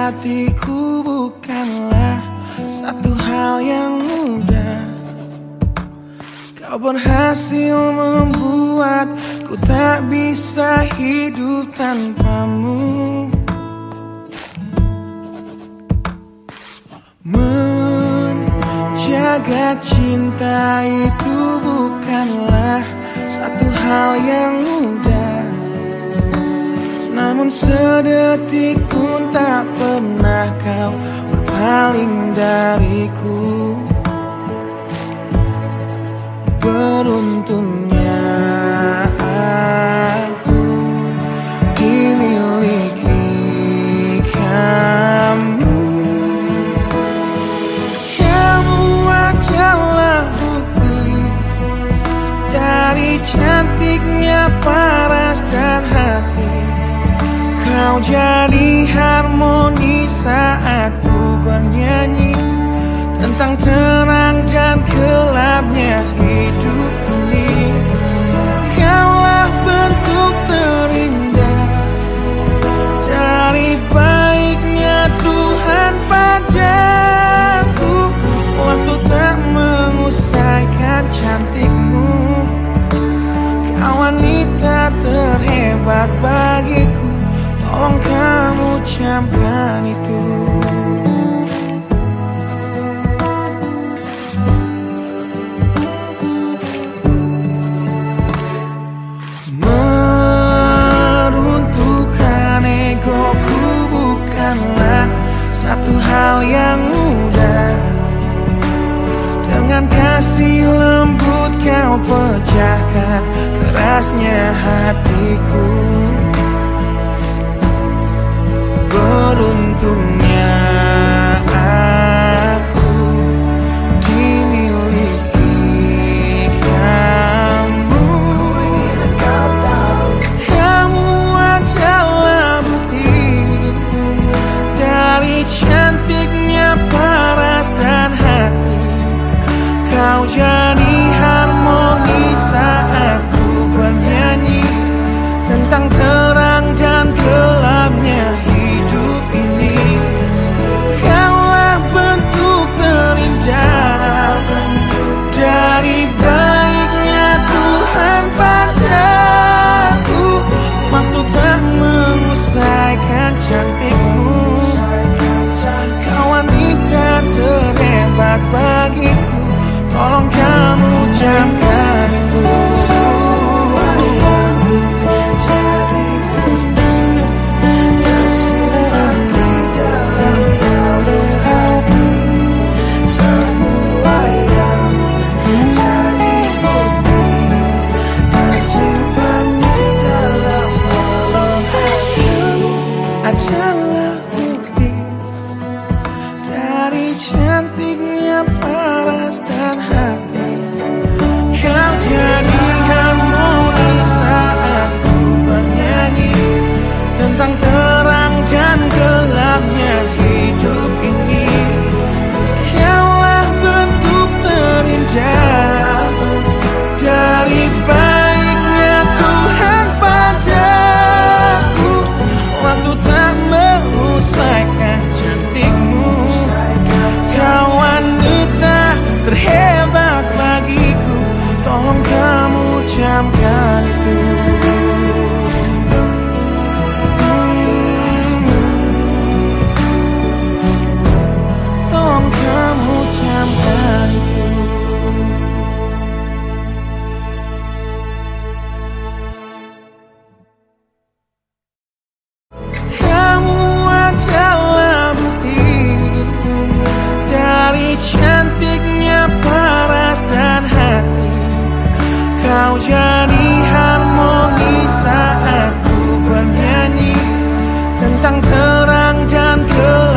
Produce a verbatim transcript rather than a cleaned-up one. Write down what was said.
hatiku bukanlah satu hal yang mudah. Kau berhasil membuatku tak bisa hidup tanpamu. Menjaga cinta itu bukanlah satu hal yang mudah. Namun sedetik pun tak pernah kau berpaling dariku. Beruntungnya aku dimiliki kamu. Kamu adalah bukti dari cantiknya paras dan hati. Kau jadi harmoni saat ku bernyanyi tentang terang dan gelapnya hidup ini. Kaulah bentuk terindah dari baiknya Tuhan padaku. Waktu tak mengusaikan cantikmu. Kau wanita terhebat bagiku. Tolong kamu camkan itu. Meruntuhkan egoku bukanlah satu hal yang mudah. Dengan kasih lembut kau pecahkan kerasnya hatiku. Beruntungnya aku dimiliki kamu. Kamu adalah bukti dari cantiknya paras dan hati. Kau jadi harmoni saat ku bernyanyi tentang terang dan gelapnya hidup ini. Kaulah bentuk terindah dari baiknya Tuhan padaku. Waktu tak mengusaikan cantikmu. Kau wanita terhebat bagiku. Tolong kamu camkan itu. Adalah bukti dari cantiknya paras dan hati. Kau jadi harmoni saat ku bernyanyi tentang terang dan gelapnya hidup ini. Kaulah bentuk terindah dari baiknya Tuhan padaku. Waktu tak mengusaikan cantikmu. Kau wanita terhebat bagiku. Tolong kamu camkan itu. Tolong kamu camkan itu. Cantiknya paras dan hati. Kau jadi harmoni saat ku bernyanyi tentang terang dan gelap.